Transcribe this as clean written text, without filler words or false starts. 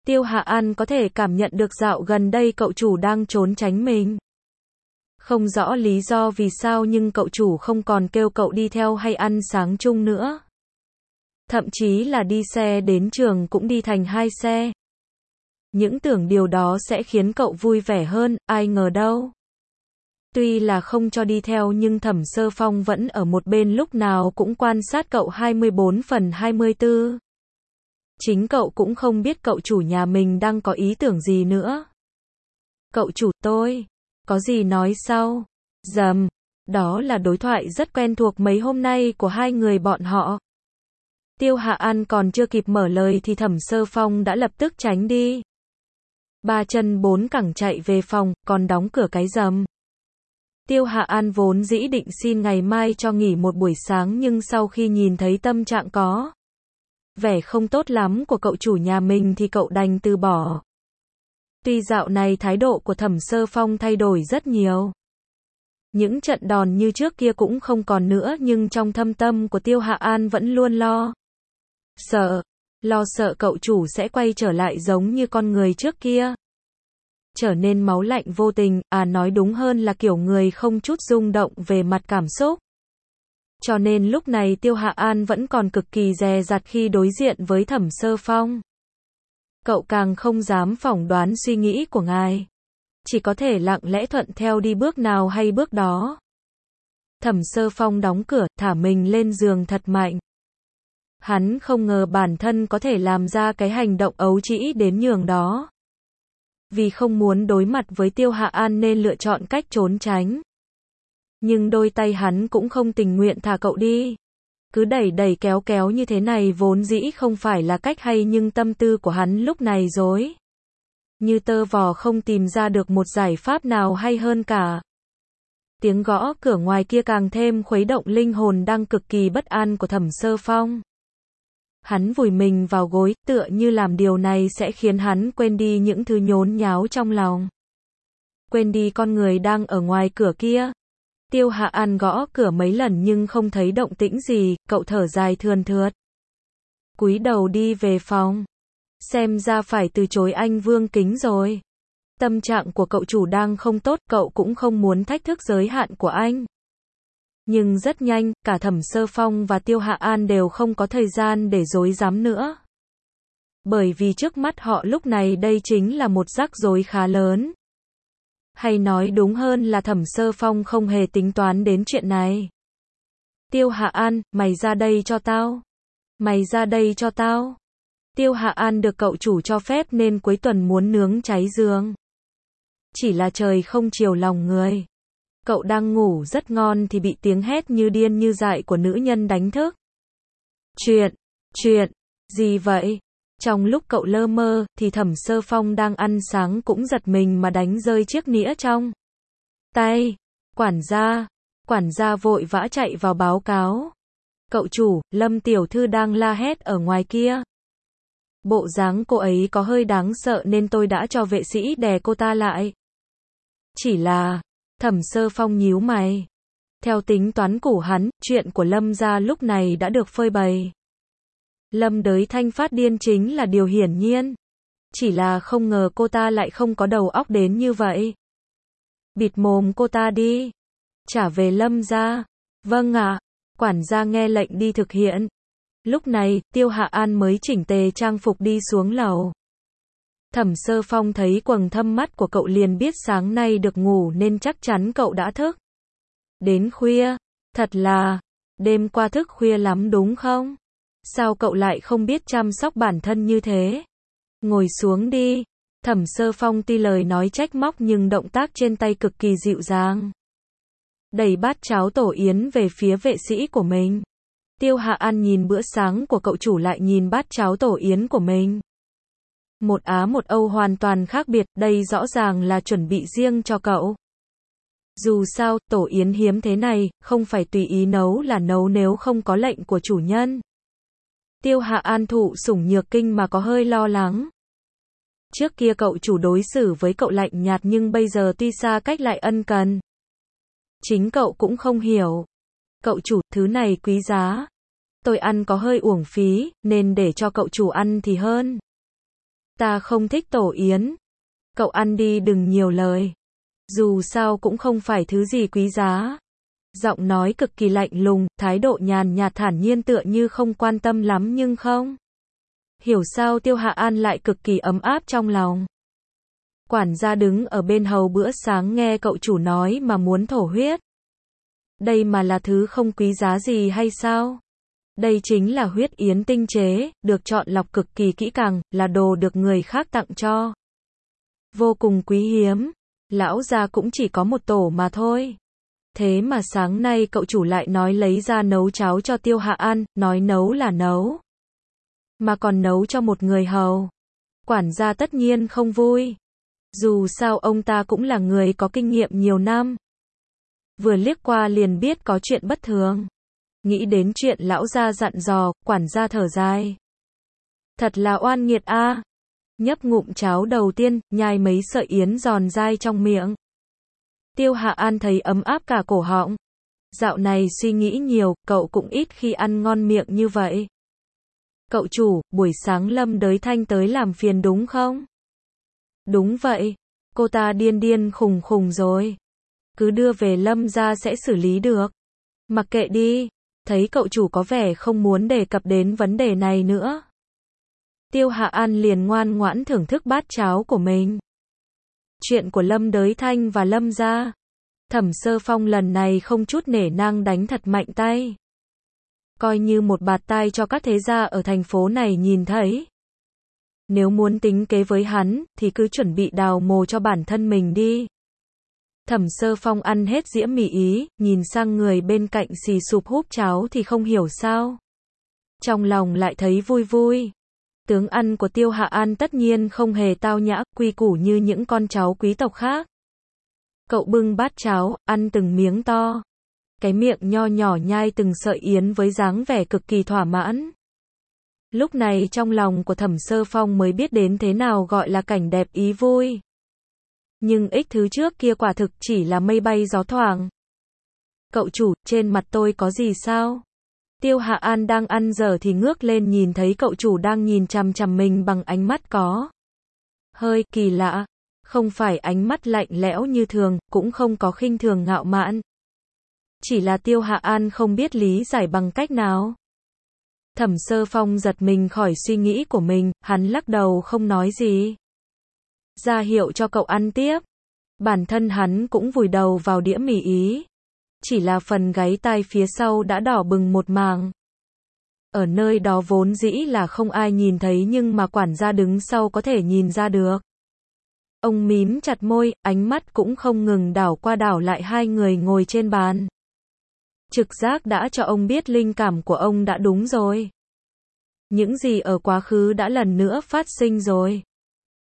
Tiêu Hạ An có thể cảm nhận được dạo gần đây cậu chủ đang trốn tránh mình. Không rõ lý do vì sao nhưng cậu chủ không còn kêu cậu đi theo hay ăn sáng chung nữa. Thậm chí là đi xe đến trường cũng đi thành 2 xe. Những tưởng điều đó sẽ khiến cậu vui vẻ hơn, ai ngờ đâu. Tuy là không cho đi theo nhưng Thẩm Sơ Phong vẫn ở một bên lúc nào cũng quan sát cậu 24/24. Chính cậu cũng không biết cậu chủ nhà mình đang có ý tưởng gì nữa. Cậu chủ tôi, có gì nói sau. Dầm, đó là đối thoại rất quen thuộc mấy hôm nay của hai người bọn họ. Tiêu Hạ An còn chưa kịp mở lời thì Thẩm Sơ Phong đã lập tức tránh đi. 3 chân 4 cẳng chạy về phòng, còn đóng cửa cái rầm. Tiêu Hạ An vốn dĩ định xin ngày mai cho nghỉ một buổi sáng nhưng sau khi nhìn thấy tâm trạng có vẻ không tốt lắm của cậu chủ nhà mình thì cậu đành từ bỏ. Tuy dạo này thái độ của Thẩm Sơ Phong thay đổi rất nhiều. Những trận đòn như trước kia cũng không còn nữa nhưng trong thâm tâm của Tiêu Hạ An vẫn luôn lo sợ cậu chủ sẽ quay trở lại giống như con người trước kia. Trở nên máu lạnh vô tình, nói đúng hơn là kiểu người không chút rung động về mặt cảm xúc. Cho nên lúc này Tiêu Hạ An vẫn còn cực kỳ dè dặt khi đối diện với Thẩm Sơ Phong. Cậu càng không dám phỏng đoán suy nghĩ của ngài. Chỉ có thể lặng lẽ thuận theo đi bước nào hay bước đó. Thẩm Sơ Phong đóng cửa, thả mình lên giường thật mạnh. Hắn không ngờ bản thân có thể làm ra cái hành động ấu trĩ đến nhường đó. Vì không muốn đối mặt với Tiêu Hạ An nên lựa chọn cách trốn tránh. Nhưng đôi tay hắn cũng không tình nguyện thả cậu đi. Cứ đẩy đẩy kéo kéo như thế này vốn dĩ không phải là cách hay nhưng tâm tư của hắn lúc này rối như tơ vò, không tìm ra được một giải pháp nào hay hơn cả. Tiếng gõ cửa ngoài kia càng thêm khuấy động linh hồn đang cực kỳ bất an của Thẩm Sơ Phong. Hắn vùi mình vào gối, tựa như làm điều này sẽ khiến hắn quên đi những thứ nhốn nháo trong lòng. Quên đi con người đang ở ngoài cửa kia. Tiêu Hạ An gõ cửa mấy lần nhưng không thấy động tĩnh gì, cậu thở dài thườn thượt. Cúi đầu đi về phòng. Xem ra phải từ chối anh Vương Kính rồi. Tâm trạng của cậu chủ đang không tốt, cậu cũng không muốn thách thức giới hạn của anh. Nhưng rất nhanh, cả Thẩm Sơ Phong và Tiêu Hạ An đều không có thời gian để rối rắm nữa. Bởi vì trước mắt họ lúc này đây chính là một rắc rối khá lớn. Hay nói đúng hơn là Thẩm Sơ Phong không hề tính toán đến chuyện này. Tiêu Hạ An, mày ra đây cho tao. Mày ra đây cho tao. Tiêu Hạ An được cậu chủ cho phép nên cuối tuần muốn nướng cháy giường. Chỉ là trời không chiều lòng người. Cậu đang ngủ rất ngon thì bị tiếng hét như điên như dại của nữ nhân đánh thức. Chuyện, gì vậy? Trong lúc cậu lơ mơ, thì Thẩm Sơ Phong đang ăn sáng cũng giật mình mà đánh rơi chiếc nĩa trong tay. Quản gia vội vã chạy vào báo cáo. Cậu chủ, Lâm tiểu thư đang la hét ở ngoài kia. Bộ dáng cô ấy có hơi đáng sợ nên tôi đã cho vệ sĩ đè cô ta lại. Chỉ là, Thẩm Sơ Phong nhíu mày. Theo tính toán của hắn, chuyện của Lâm gia lúc này đã được phơi bày. Lâm Đới Thanh phát điên chính là điều hiển nhiên. Chỉ là không ngờ cô ta lại không có đầu óc đến như vậy. Bịt mồm cô ta đi. Trả về Lâm gia. Vâng ạ. Quản gia nghe lệnh đi thực hiện. Lúc này, Tiêu Hạ An mới chỉnh tề trang phục đi xuống lầu. Thẩm Sơ Phong thấy quầng thâm mắt của cậu liền biết sáng nay được ngủ nên chắc chắn cậu đã thức đến khuya. Thật là, đêm qua thức khuya lắm đúng không? Sao cậu lại không biết chăm sóc bản thân như thế? Ngồi xuống đi. Thẩm Sơ Phong tuy lời nói trách móc nhưng động tác trên tay cực kỳ dịu dàng. Đẩy bát cháo tổ yến về phía vệ sĩ của mình. Tiêu Hạ An nhìn bữa sáng của cậu chủ lại nhìn bát cháo tổ yến của mình. Một Á một Âu hoàn toàn khác biệt, đây rõ ràng là chuẩn bị riêng cho cậu. Dù sao, tổ yến hiếm thế này, không phải tùy ý nấu là nấu nếu không có lệnh của chủ nhân. Tiêu Hạ An thụ sủng nhược kinh mà có hơi lo lắng. Trước kia cậu chủ đối xử với cậu lạnh nhạt nhưng bây giờ tuy xa cách lại ân cần. Chính cậu cũng không hiểu. Cậu chủ, thứ này quý giá. Tôi ăn có hơi uổng phí, nên để cho cậu chủ ăn thì hơn. Ta không thích tổ yến. Cậu ăn đi đừng nhiều lời. Dù sao cũng không phải thứ gì quý giá. Giọng nói cực kỳ lạnh lùng, thái độ nhàn nhạt thản nhiên tựa như không quan tâm lắm nhưng không hiểu sao Tiêu Hạ An lại cực kỳ ấm áp trong lòng. Quản gia đứng ở bên hầu bữa sáng nghe cậu chủ nói mà muốn thổ huyết. Đây mà là thứ không quý giá gì hay sao? Đây chính là huyết yến tinh chế, được chọn lọc cực kỳ kỹ càng, là đồ được người khác tặng cho. Vô cùng quý hiếm. Lão gia cũng chỉ có một tổ mà thôi. Thế mà sáng nay cậu chủ lại nói lấy ra nấu cháo cho Tiêu Hạ An, nói nấu là nấu. Mà còn nấu cho một người hầu. Quản gia tất nhiên không vui. Dù sao ông ta cũng là người có kinh nghiệm nhiều năm. Vừa liếc qua liền biết có chuyện bất thường. Nghĩ đến chuyện lão gia dặn dò, quản gia thở dài. Thật là oan nghiệt a. Nhấp ngụm cháo đầu tiên, nhai mấy sợi yến giòn dai trong miệng. Tiêu Hạ An thấy ấm áp cả cổ họng. Dạo này suy nghĩ nhiều, cậu cũng ít khi ăn ngon miệng như vậy. Cậu chủ, buổi sáng Lâm Đới Thanh tới làm phiền đúng không? Đúng vậy. Cô ta điên điên khùng khùng rồi. Cứ đưa về Lâm gia sẽ xử lý được. Mặc kệ đi. Thấy cậu chủ có vẻ không muốn đề cập đến vấn đề này nữa. Tiêu Hạ An liền ngoan ngoãn thưởng thức bát cháo của mình. Chuyện của Lâm Đới Thanh và Lâm gia. Thẩm Sơ Phong lần này không chút nể nang đánh thật mạnh tay. Coi như một bạt tai cho các thế gia ở thành phố này nhìn thấy. Nếu muốn tính kế với hắn, thì cứ chuẩn bị đào mồ cho bản thân mình đi. Thẩm Sơ Phong ăn hết dĩa mì Ý, nhìn sang người bên cạnh xì sụp húp cháo thì không hiểu sao. Trong lòng lại thấy vui vui. Tướng ăn của Tiêu Hạ An tất nhiên không hề tao nhã, quy củ như những con cháu quý tộc khác. Cậu bưng bát cháo, ăn từng miếng to. Cái miệng nho nhỏ nhai từng sợi yến với dáng vẻ cực kỳ thỏa mãn. Lúc này trong lòng của Thẩm Sơ Phong mới biết đến thế nào gọi là cảnh đẹp ý vui. Nhưng ích thứ trước kia quả thực chỉ là mây bay gió thoảng. Cậu chủ, trên mặt tôi có gì sao? Tiêu Hạ An đang ăn dở thì ngước lên nhìn thấy cậu chủ đang nhìn chằm chằm mình bằng ánh mắt có hơi kỳ lạ. Không phải ánh mắt lạnh lẽo như thường, cũng không có khinh thường ngạo mạn. Chỉ là Tiêu Hạ An không biết lý giải bằng cách nào. Thẩm Sơ Phong giật mình khỏi suy nghĩ của mình, hắn lắc đầu không nói gì. Ra hiệu cho cậu ăn tiếp. Bản thân hắn cũng vùi đầu vào đĩa mì Ý. Chỉ là phần gáy tai phía sau đã đỏ bừng một mảng. Ở nơi đó vốn dĩ là không ai nhìn thấy nhưng mà quản gia đứng sau có thể nhìn ra được. Ông mím chặt môi, ánh mắt cũng không ngừng đảo qua đảo lại hai người ngồi trên bàn. Trực giác đã cho ông biết linh cảm của ông đã đúng rồi. Những gì ở quá khứ đã lần nữa phát sinh rồi.